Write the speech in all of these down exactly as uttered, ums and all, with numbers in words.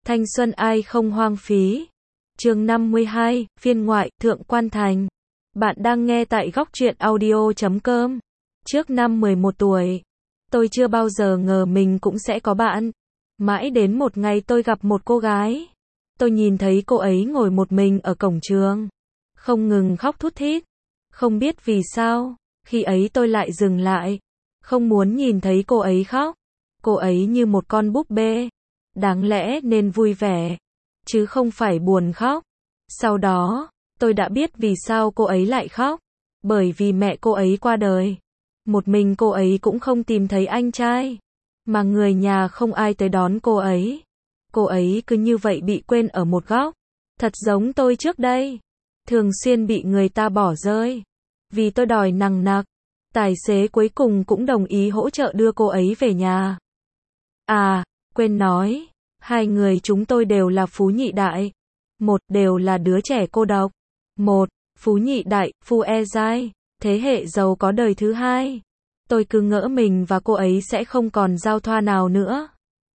Thanh xuân ai không hoang phí. Chương năm mươi hai, phiên ngoại, Thượng Quan Thành. Bạn đang nghe tại góc truyện audio chấm com. Trước năm mười một tuổi, tôi chưa bao giờ ngờ mình cũng sẽ có bạn. Mãi đến một ngày tôi gặp một cô gái. Tôi nhìn thấy cô ấy ngồi một mình ở cổng trường, không ngừng khóc thút thít. Không biết vì sao, khi ấy tôi lại dừng lại, không muốn nhìn thấy cô ấy khóc. Cô ấy như một con búp bê, đáng lẽ nên vui vẻ, chứ không phải buồn khóc. Sau đó, tôi đã biết vì sao cô ấy lại khóc. Bởi vì mẹ cô ấy qua đời. Một mình cô ấy cũng không tìm thấy anh trai, mà người nhà không ai tới đón cô ấy. Cô ấy cứ như vậy bị quên ở một góc. Thật giống tôi trước đây, thường xuyên bị người ta bỏ rơi. Vì tôi đòi nằng nặc, tài xế cuối cùng cũng đồng ý hỗ trợ đưa cô ấy về nhà. À, quên nói, hai người chúng tôi đều là phú nhị đại. Một, đều là đứa trẻ cô độc. Một, phú nhị đại, phu e giai, thế hệ giàu có đời thứ hai. Tôi cứ ngỡ mình và cô ấy sẽ không còn giao thoa nào nữa.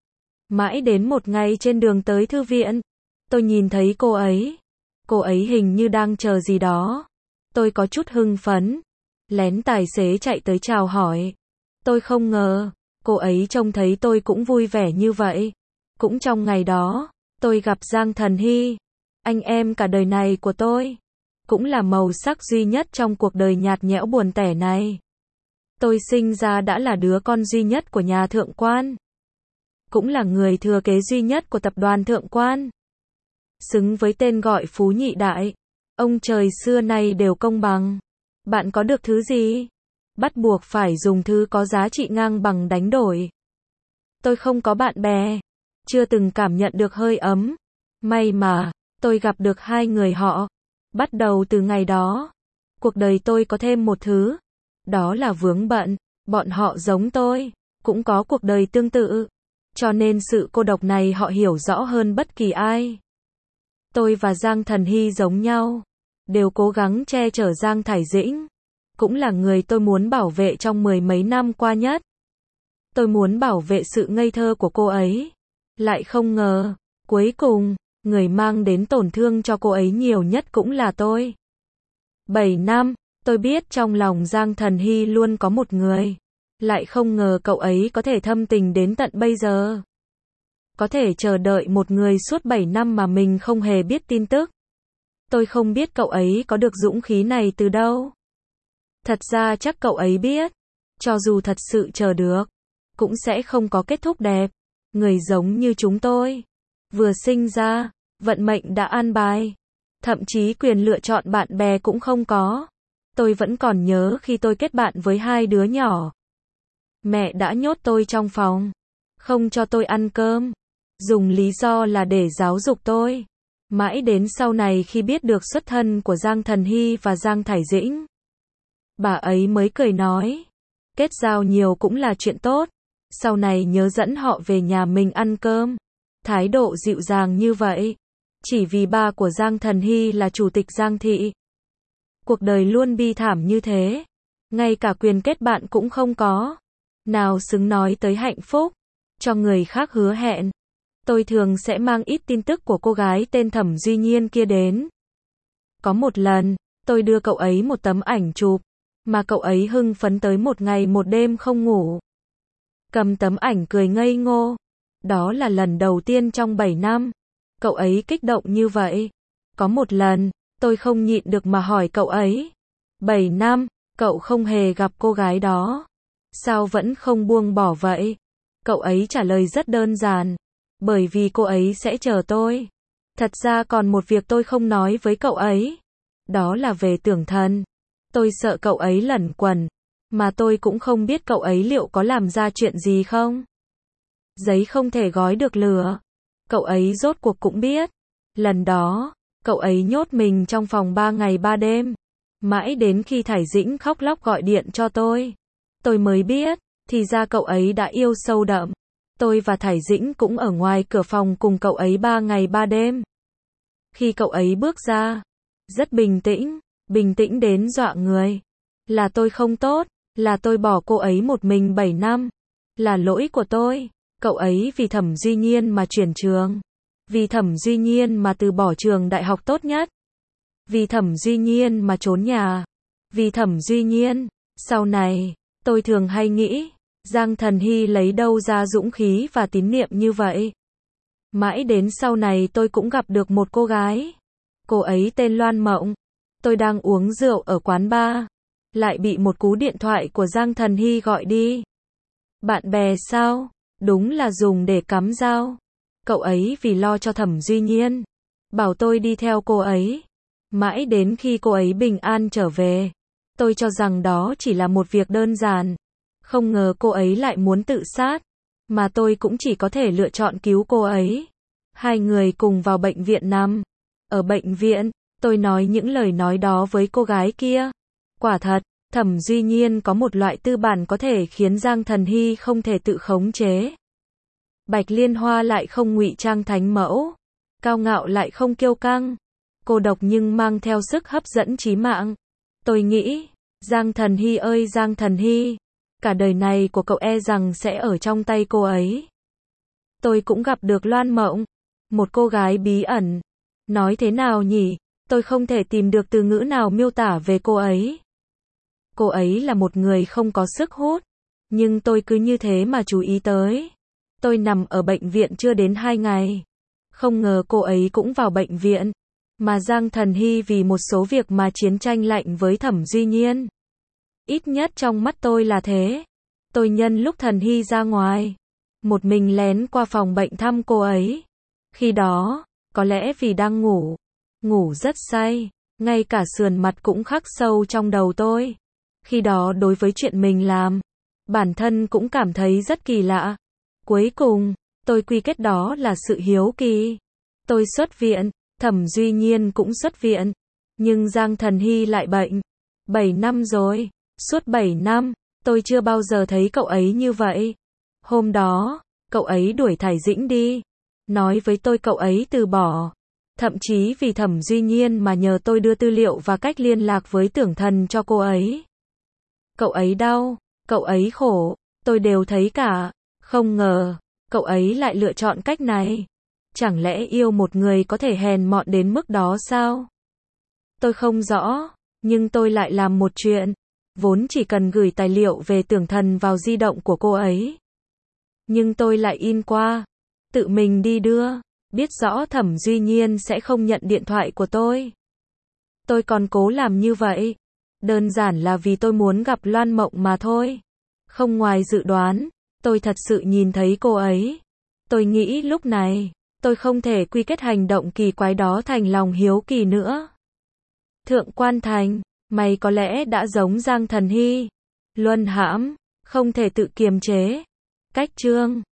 Mãi đến một ngày trên đường tới thư viện, tôi nhìn thấy cô ấy. Cô ấy hình như đang chờ gì đó. Tôi có chút hưng phấn, lén tài xế chạy tới chào hỏi. Tôi không ngờ, cô ấy trông thấy tôi cũng vui vẻ như vậy. Cũng trong ngày đó, tôi gặp Giang Thần Hy, anh em cả đời này của tôi. Cũng là màu sắc duy nhất trong cuộc đời nhạt nhẽo buồn tẻ này. Tôi sinh ra đã là đứa con duy nhất của nhà Thượng Quan. Cũng là người thừa kế duy nhất của tập đoàn Thượng Quan. Xứng với tên gọi phú nhị đại. Ông trời xưa nay đều công bằng. Bạn có được thứ gì, bắt buộc phải dùng thứ có giá trị ngang bằng đánh đổi. Tôi không có bạn bè, chưa từng cảm nhận được hơi ấm. May mà, tôi gặp được hai người họ. Bắt đầu từ ngày đó, cuộc đời tôi có thêm một thứ. Đó là vướng bận. Bọn họ giống tôi, cũng có cuộc đời tương tự. Cho nên sự cô độc này họ hiểu rõ hơn bất kỳ ai. Tôi và Giang Thần Hy giống nhau, đều cố gắng che chở Giang Thải Dĩnh. Cũng là người tôi muốn bảo vệ trong mười mấy năm qua nhất. Tôi muốn bảo vệ sự ngây thơ của cô ấy. Lại không ngờ, cuối cùng, người mang đến tổn thương cho cô ấy nhiều nhất cũng là tôi. bảy năm, tôi biết trong lòng Giang Thần Hy luôn có một người. Lại không ngờ cậu ấy có thể thâm tình đến tận bây giờ. Có thể chờ đợi một người suốt bảy năm mà mình không hề biết tin tức. Tôi không biết cậu ấy có được dũng khí này từ đâu. Thật ra chắc cậu ấy biết, cho dù thật sự chờ được, cũng sẽ không có kết thúc đẹp. Người giống như chúng tôi, vừa sinh ra, vận mệnh đã an bài. Thậm chí quyền lựa chọn bạn bè cũng không có. Tôi vẫn còn nhớ khi tôi kết bạn với hai đứa nhỏ. Mẹ đã nhốt tôi trong phòng, không cho tôi ăn cơm, dùng lý do là để giáo dục tôi. Mãi đến sau này khi biết được xuất thân của Giang Thần Hy và Giang Thải Dĩnh, bà ấy mới cười nói, kết giao nhiều cũng là chuyện tốt. Sau này nhớ dẫn họ về nhà mình ăn cơm. Thái độ dịu dàng như vậy, chỉ vì ba của Giang Thần Hy là chủ tịch Giang Thị. Cuộc đời luôn bi thảm như thế, ngay cả quyền kết bạn cũng không có. Nào xứng nói tới hạnh phúc, cho người khác hứa hẹn. Tôi thường sẽ mang ít tin tức của cô gái tên Thẩm Duy Nhiên kia đến. Có một lần, tôi đưa cậu ấy một tấm ảnh chụp, mà cậu ấy hưng phấn tới một ngày một đêm không ngủ. Cầm tấm ảnh cười ngây ngô. Đó là lần đầu tiên trong bảy năm, cậu ấy kích động như vậy. Có một lần, tôi không nhịn được mà hỏi cậu ấy, bảy năm, cậu không hề gặp cô gái đó, sao vẫn không buông bỏ vậy? Cậu ấy trả lời rất đơn giản, bởi vì cô ấy sẽ chờ tôi. Thật ra còn một việc tôi không nói với cậu ấy, đó là về Tưởng Thần. Tôi sợ cậu ấy lẩn quẩn, mà tôi cũng không biết cậu ấy liệu có làm ra chuyện gì không. Giấy không thể gói được lửa. Cậu ấy rốt cuộc cũng biết. Lần đó, cậu ấy nhốt mình trong phòng ba ngày ba đêm. Mãi đến khi Thải Dĩnh khóc lóc gọi điện cho tôi, tôi mới biết, thì ra cậu ấy đã yêu sâu đậm. Tôi và Thải Dĩnh cũng ở ngoài cửa phòng cùng cậu ấy ba ngày ba đêm. Khi cậu ấy bước ra, rất bình tĩnh, bình tĩnh đến dọa người. Là tôi không tốt, là tôi bỏ cô ấy một mình bảy năm. Là lỗi của tôi. Cậu ấy vì Thẩm Duy Nhiên mà chuyển trường. Vì Thẩm Duy Nhiên mà từ bỏ trường đại học tốt nhất. Vì Thẩm Duy Nhiên mà trốn nhà. Vì Thẩm Duy Nhiên. Sau này, tôi thường hay nghĩ, Giang Thần Hy lấy đâu ra dũng khí và tín niệm như vậy. Mãi đến sau này tôi cũng gặp được một cô gái. Cô ấy tên Loan Mộng. Tôi đang uống rượu ở quán bar. Lại bị một cú điện thoại của Giang Thần Hy gọi đi. Bạn bè sao? Đúng là dùng để cắm dao. Cậu ấy vì lo cho Thẩm Duy Nhiên. Bảo tôi đi theo cô ấy. Mãi đến khi cô ấy bình an trở về. Tôi cho rằng đó chỉ là một việc đơn giản. Không ngờ cô ấy lại muốn tự sát. Mà tôi cũng chỉ có thể lựa chọn cứu cô ấy. Hai người cùng vào bệnh viện nằm. Ở bệnh viện, tôi nói những lời nói đó với cô gái kia. Quả thật, Thẩm Duy Nhiên có một loại tư bản có thể khiến Giang Thần Hy không thể tự khống chế. Bạch Liên Hoa lại không ngụy trang thánh mẫu. Cao ngạo lại không kiêu căng. Cô độc nhưng mang theo sức hấp dẫn chí mạng. Tôi nghĩ, Giang Thần Hy ơi Giang Thần Hy, cả đời này của cậu e rằng sẽ ở trong tay cô ấy. Tôi cũng gặp được Loan Mộng, một cô gái bí ẩn. Nói thế nào nhỉ, tôi không thể tìm được từ ngữ nào miêu tả về cô ấy. Cô ấy là một người không có sức hút, nhưng tôi cứ như thế mà chú ý tới. Tôi nằm ở bệnh viện chưa đến hai ngày. Không ngờ cô ấy cũng vào bệnh viện. Mà Giang Thần Hy vì một số việc mà chiến tranh lạnh với Thẩm Duy Nhiên. Ít nhất trong mắt tôi là thế. Tôi nhân lúc Thần Hy ra ngoài, một mình lén qua phòng bệnh thăm cô ấy. Khi đó, có lẽ vì đang ngủ, ngủ rất say, ngay cả sườn mặt cũng khắc sâu trong đầu tôi. Khi đó đối với chuyện mình làm, bản thân cũng cảm thấy rất kỳ lạ. Cuối cùng, tôi quy kết đó là sự hiếu kỳ. Tôi xuất viện, Thẩm Duy Nhiên cũng xuất viện, nhưng Giang Thần Hy lại bệnh. bảy năm rồi, suốt bảy năm, tôi chưa bao giờ thấy cậu ấy như vậy. Hôm đó, cậu ấy đuổi Thải Dĩnh đi, nói với tôi cậu ấy từ bỏ. Thậm chí vì Thẩm Duy Nhiên mà nhờ tôi đưa tư liệu và cách liên lạc với Tưởng Thần cho cô ấy. Cậu ấy đau, cậu ấy khổ, tôi đều thấy cả. Không ngờ, cậu ấy lại lựa chọn cách này. Chẳng lẽ yêu một người có thể hèn mọn đến mức đó sao? Tôi không rõ, nhưng tôi lại làm một chuyện. Vốn chỉ cần gửi tài liệu về Tưởng Thần vào di động của cô ấy. Nhưng tôi lại in qua, tự mình đi đưa, biết rõ Thẩm Duy Nhiên sẽ không nhận điện thoại của tôi. Tôi còn cố làm như vậy, đơn giản là vì tôi muốn gặp Loan Mộng mà thôi. Không ngoài dự đoán, tôi thật sự nhìn thấy cô ấy. Tôi nghĩ lúc này, tôi không thể quy kết hành động kỳ quái đó thành lòng hiếu kỳ nữa. Thượng Quan Thành, mày có lẽ đã giống Giang Thần Hy. Luân hãm, không thể tự kiềm chế. Cách chương